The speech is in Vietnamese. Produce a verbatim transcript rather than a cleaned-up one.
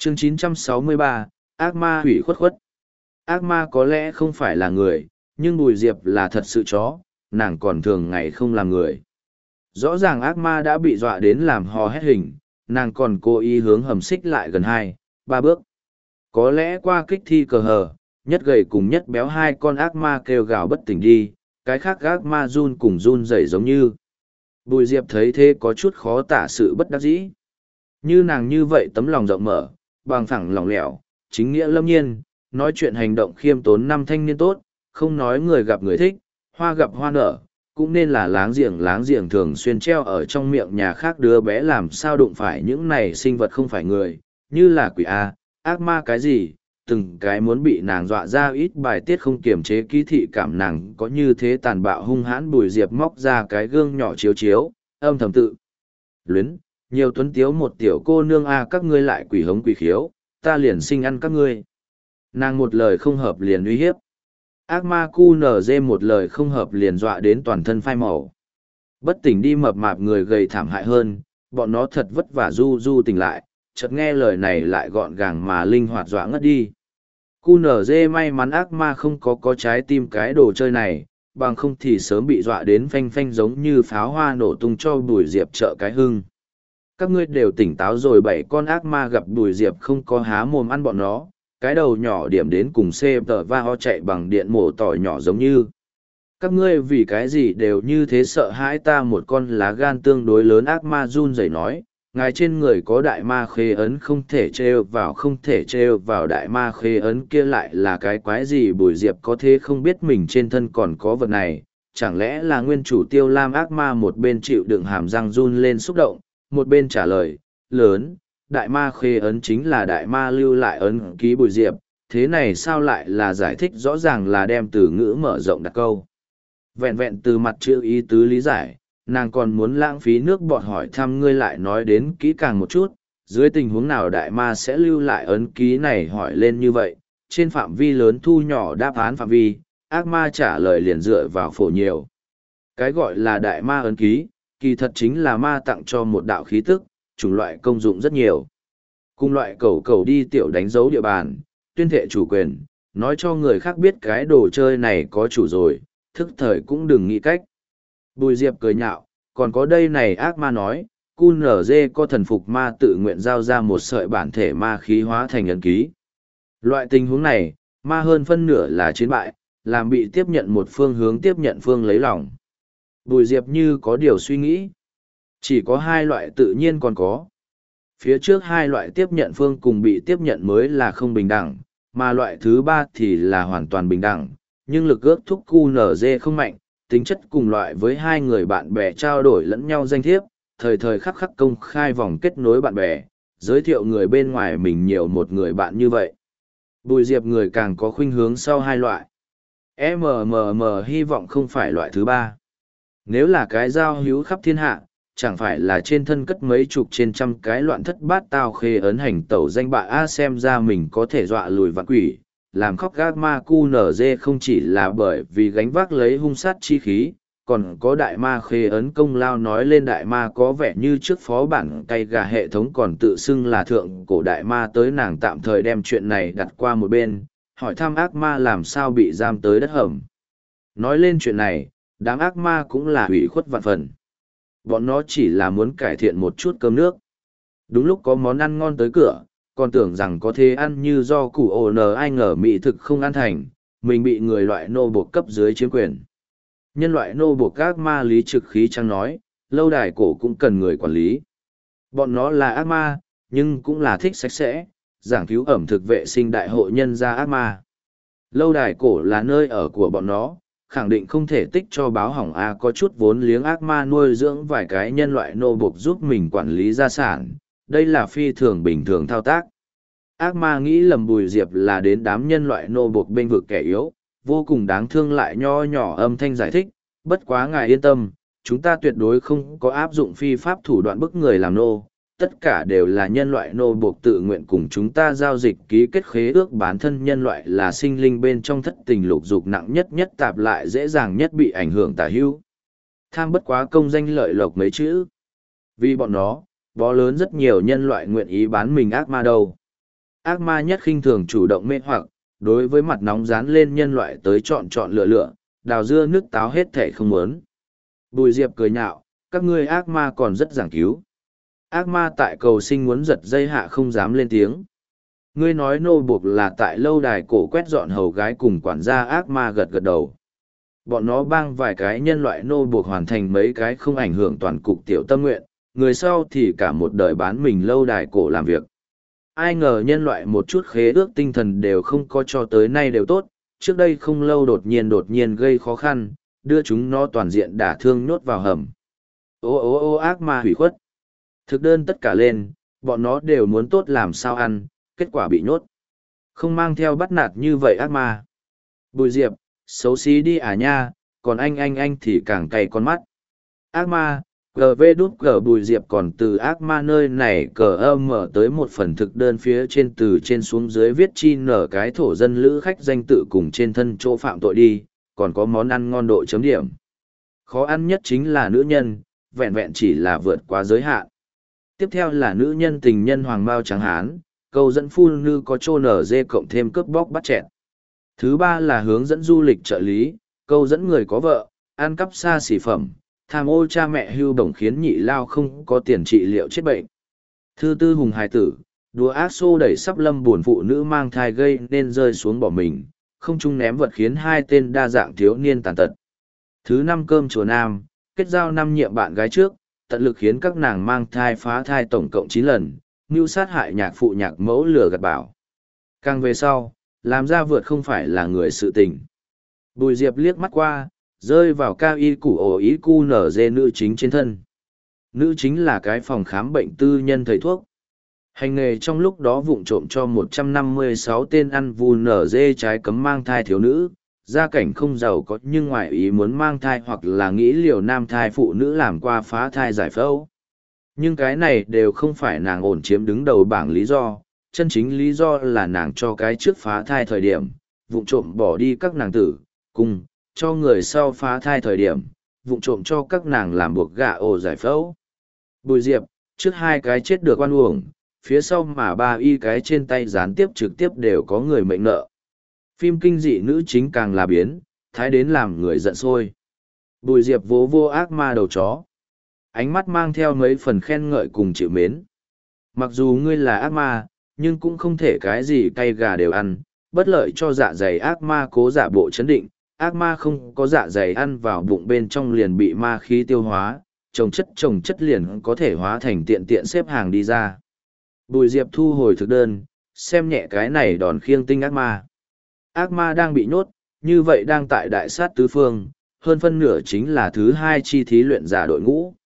Chương chín trăm sáu mươi ba, ác ma hủy khuất khuất. Ác ma có lẽ không phải là người, nhưng Bùi Diệp là thật sự chó, nàng còn thường ngày không làm người. Rõ ràng ác ma đã bị dọa đến làm hò hét hình, nàng còn cố ý hướng hầm xích lại gần hai, ba bước. Có lẽ qua kích thi cờ hờ, nhất gầy cùng nhất béo hai con ác ma kêu gào bất tỉnh đi, cái khác ác ma run cùng run rẩy giống như. Bùi Diệp thấy thế có chút khó tả sự bất đắc dĩ. Như nàng như vậy tấm lòng rộng mở, bằng phẳng lòng lẻo, chính nghĩa lâm nhiên, nói chuyện hành động khiêm tốn năm thanh niên tốt, không nói người gặp người thích, hoa gặp hoa nở, cũng nên là láng giềng láng giềng thường xuyên treo ở trong miệng nhà khác đứa bé làm sao đụng phải những này sinh vật không phải người, như là quỷ A, ác ma cái gì, từng cái muốn bị nàng dọa ra ít bài tiết không kiềm chế ký thị cảm nàng có như thế tàn bạo hung hãn. Bùi Diệp móc ra cái gương nhỏ chiếu chiếu, âm thầm tự luyến, nhiều tuấn tiếu một tiểu cô nương A các ngươi lại quỷ hống quỷ khiếu, ta liền sinh ăn các ngươi. Nàng một lời không hợp liền uy hiếp. Ác ma cu nở dê một lời không hợp liền dọa đến toàn thân phai màu. Bất tỉnh đi mập mạp người gầy thảm hại hơn, bọn nó thật vất vả du du tỉnh lại, chợt nghe lời này lại gọn gàng mà linh hoạt dọa ngất đi. Cu nở dê may mắn ác ma không có có trái tim cái đồ chơi này, bằng không thì sớm bị dọa đến phanh phanh giống như pháo hoa nổ tung cho Bùi Diệp trợ cái hưng. Các ngươi đều tỉnh táo rồi. Bảy con ác ma gặp Bùi Diệp không có há mồm ăn bọn nó, cái đầu nhỏ điểm đến cùng xê tờ va ho chạy bằng điện mổ tỏi nhỏ giống như. Các ngươi vì cái gì đều như thế sợ hãi ta? Một con lá gan tương đối lớn ác ma run rẩy nói, ngài trên người có đại ma khế ấn, không thể trêu vào, không thể trêu vào. Đại ma khế ấn kia lại là cái quái gì? Bùi Diệp có thế không biết mình trên thân còn có vật này, chẳng lẽ là nguyên chủ Tiêu Lam ác ma? Một bên chịu đựng hàm răng run lên xúc động, một bên trả lời, lớn, đại ma khế ấn chính là đại ma lưu lại ấn ký. Bùi Diệp, thế này sao lại là giải thích? Rõ ràng là đem từ ngữ mở rộng đặt câu. Vẹn vẹn từ mặt chữ ý tứ lý giải, nàng còn muốn lãng phí nước bọt hỏi thăm ngươi lại nói đến kỹ càng một chút, dưới tình huống nào đại ma sẽ lưu lại ấn ký này? Hỏi lên như vậy, trên phạm vi lớn thu nhỏ đáp án phạm vi, ác ma trả lời liền dựa vào phổ nhiều. Cái gọi là đại ma ấn ký, kỳ thật chính là ma tặng cho một đạo khí tức, chủng loại công dụng rất nhiều. Cùng loại cầu cầu đi tiểu đánh dấu địa bàn, tuyên thệ chủ quyền, nói cho người khác biết cái đồ chơi này có chủ rồi, thức thời cũng đừng nghĩ cách. Bùi Diệp cười nhạo, còn có đây này ác ma nói, cu nở dê có thần phục ma tự nguyện giao ra một sợi bản thể ma khí hóa thành ấn ký. Loại tình huống này, ma hơn phân nửa là chiến bại, làm bị tiếp nhận một phương hướng tiếp nhận phương lấy lòng. Bùi Diệp như có điều suy nghĩ. Chỉ có hai loại tự nhiên còn có. Phía trước hai loại tiếp nhận phương cùng bị tiếp nhận mới là không bình đẳng, mà loại thứ ba thì là hoàn toàn bình đẳng, nhưng lực ước thúc cu nở dê không mạnh, tính chất cùng loại với hai người bạn bè trao đổi lẫn nhau danh thiếp, thời thời khắc khắc công khai vòng kết nối bạn bè, giới thiệu người bên ngoài mình nhiều một người bạn như vậy. Bùi Diệp người càng có khuynh hướng sau hai loại. em em em hy vọng không phải loại thứ ba. Nếu là cái giao hữu khắp thiên hạ, chẳng phải là trên thân cất mấy chục trên trăm cái loạn thất bát tao khê ấn hành tẩu danh bạ a. Xem ra mình có thể dọa lùi vạn quỷ, làm khóc gác ma cu nở dê không chỉ là bởi vì gánh vác lấy hung sát chi khí, còn có đại ma khê ấn công lao. Nói lên đại ma có vẻ như trước phó bản cay gà hệ thống còn tự xưng là thượng cổ đại ma tới, nàng tạm thời đem chuyện này đặt qua một bên, hỏi thăm ác ma làm sao bị giam tới đất hầm. Nói lên chuyện này, đám ác ma cũng là hủy khuất vạn phần. Bọn nó chỉ là muốn cải thiện một chút cơm nước. Đúng lúc có món ăn ngon tới cửa, còn tưởng rằng có thể ăn như do củ ồ nờ, ai ngờ mỹ thực không ăn thành, mình bị người loại nô buộc cấp dưới chiếm quyền. Nhân loại nô buộc ác ma lý trực khí trăng nói, lâu đài cổ cũng cần người quản lý. Bọn nó là ác ma, nhưng cũng là thích sạch sẽ, giảng cứu ẩm thực vệ sinh đại hội nhân gia ác ma. Lâu đài cổ là nơi ở của bọn nó, khẳng định không thể tích cho báo hỏng a. Có chút vốn liếng ác ma nuôi dưỡng vài cái nhân loại nô buộc giúp mình quản lý gia sản, đây là phi thường bình thường thao tác. Ác ma nghĩ lầm Bùi Diệp là đến đám nhân loại nô buộc bên vực kẻ yếu, vô cùng đáng thương lại nho nhỏ âm thanh giải thích, bất quá ngài yên tâm, chúng ta tuyệt đối không có áp dụng phi pháp thủ đoạn bức người làm nô, tất cả đều là nhân loại nô buộc tự nguyện cùng chúng ta giao dịch ký kết khế ước bán thân. Nhân loại là sinh linh bên trong thất tình lục dục nặng nhất nhất tạp lại dễ dàng nhất bị ảnh hưởng tà hữu. Tham bất quá công danh lợi lộc mấy chữ. Vì bọn nó, bó lớn rất nhiều nhân loại nguyện ý bán mình ác ma đâu. Ác ma nhất khinh thường chủ động mê hoặc, đối với mặt nóng dán lên nhân loại tới chọn chọn lựa lựa, đào dưa nước táo hết thể không muốn. Bùi Diệp cười nhạo, các ngươi ác ma còn rất giảng cứu. Ác ma tại cầu sinh muốn giật dây hạ không dám lên tiếng. Ngươi nói nô buộc là tại lâu đài cổ quét dọn hầu gái cùng quản gia ác ma gật gật đầu. Bọn nó bang vài cái nhân loại nô buộc hoàn thành mấy cái không ảnh hưởng toàn cục tiểu tâm nguyện, người sau thì cả một đời bán mình lâu đài cổ làm việc. Ai ngờ nhân loại một chút khế ước tinh thần đều không có cho tới nay đều tốt, trước đây không lâu đột nhiên đột nhiên gây khó khăn, đưa chúng nó toàn diện đả thương nhốt vào hầm. Ô ô ô ác ma hủy khuất. Thực đơn tất cả lên, bọn nó đều muốn tốt làm sao ăn, kết quả bị nhốt. Không mang theo bắt nạt như vậy ác ma. Bùi Diệp, xấu xí đi à nha, còn anh anh anh thì càng cay con mắt. Ác ma, gờ vê đút gờ Bùi Diệp còn từ ác ma nơi này cờ âm mở tới một phần thực đơn phía trên từ trên xuống dưới viết chi nở cái thổ dân lữ khách danh tự cùng trên thân chỗ phạm tội đi, còn có món ăn ngon độ chấm điểm. Khó ăn nhất chính là nữ nhân, vẹn vẹn chỉ là vượt quá giới hạn. Tiếp theo là nữ nhân tình nhân hoàng bao trắng hán, câu dẫn phu nữ có chô nở dê cộng thêm cướp bóc bắt chẹn. Thứ ba là hướng dẫn du lịch trợ lý, câu dẫn người có vợ, ăn cắp xa xỉ phẩm, tham ô cha mẹ hưu bổng khiến nhị lao không có tiền trị liệu chết bệnh. Thứ tư hùng hài tử, đùa ác xô đẩy sắp lâm buồn phụ nữ mang thai gây nên rơi xuống bỏ mình, không chung ném vật khiến hai tên đa dạng thiếu niên tàn tật. Thứ năm cơm chùa nam, kết giao năm nhiệm bạn gái trước, tận lực khiến các nàng mang thai phá thai tổng cộng chín lần, mưu sát hại nhạc phụ nhạc mẫu lừa gạt bảo. Càng về sau, làm ra vượt không phải là người sự tình. Bùi Diệp liếc mắt qua, rơi vào cao y củ ổ ý cu nở dê nữ chính trên thân. Nữ chính là cái phòng khám bệnh tư nhân thầy thuốc. Hành nghề trong lúc đó vụng trộm cho một trăm năm mươi sáu tên ăn vù nở dê trái cấm mang thai thiếu nữ, gia cảnh không giàu có nhưng ngoại ý muốn mang thai hoặc là nghĩ liều nam thai phụ nữ làm qua phá thai giải phẫu. Nhưng cái này đều không phải nàng ổn chiếm đứng đầu bảng lý do, chân chính lý do là nàng cho cái trước phá thai thời điểm, vụng trộm bỏ đi các nàng tử, cùng, cho người sau phá thai thời điểm, vụng trộm cho các nàng làm buộc gạ ổ giải phẫu. Bùi Diệp, trước hai cái chết được oan uổng, phía sau mà ba y cái trên tay gián tiếp trực tiếp đều có người mệnh nợ. Phim kinh dị nữ chính càng là biến, thái đến làm người giận sôi. Bùi Diệp vỗ vô ác ma đầu chó. Ánh mắt mang theo mấy phần khen ngợi cùng chịu mến. Mặc dù ngươi là ác ma, nhưng cũng không thể cái gì cay gà đều ăn, bất lợi cho dạ dày ác ma cố giả bộ chấn định. Ác ma không có dạ dày ăn vào bụng bên trong liền bị ma khí tiêu hóa, trồng chất trồng chất liền có thể hóa thành tiện tiện xếp hàng đi ra. Bùi Diệp thu hồi thực đơn, xem nhẹ cái này đòn khiêng tinh ác ma. Ác ma đang bị nhốt, như vậy đang tại đại sát tứ phương, hơn phân nửa chính là thứ hai chi thí luyện giả đội ngũ.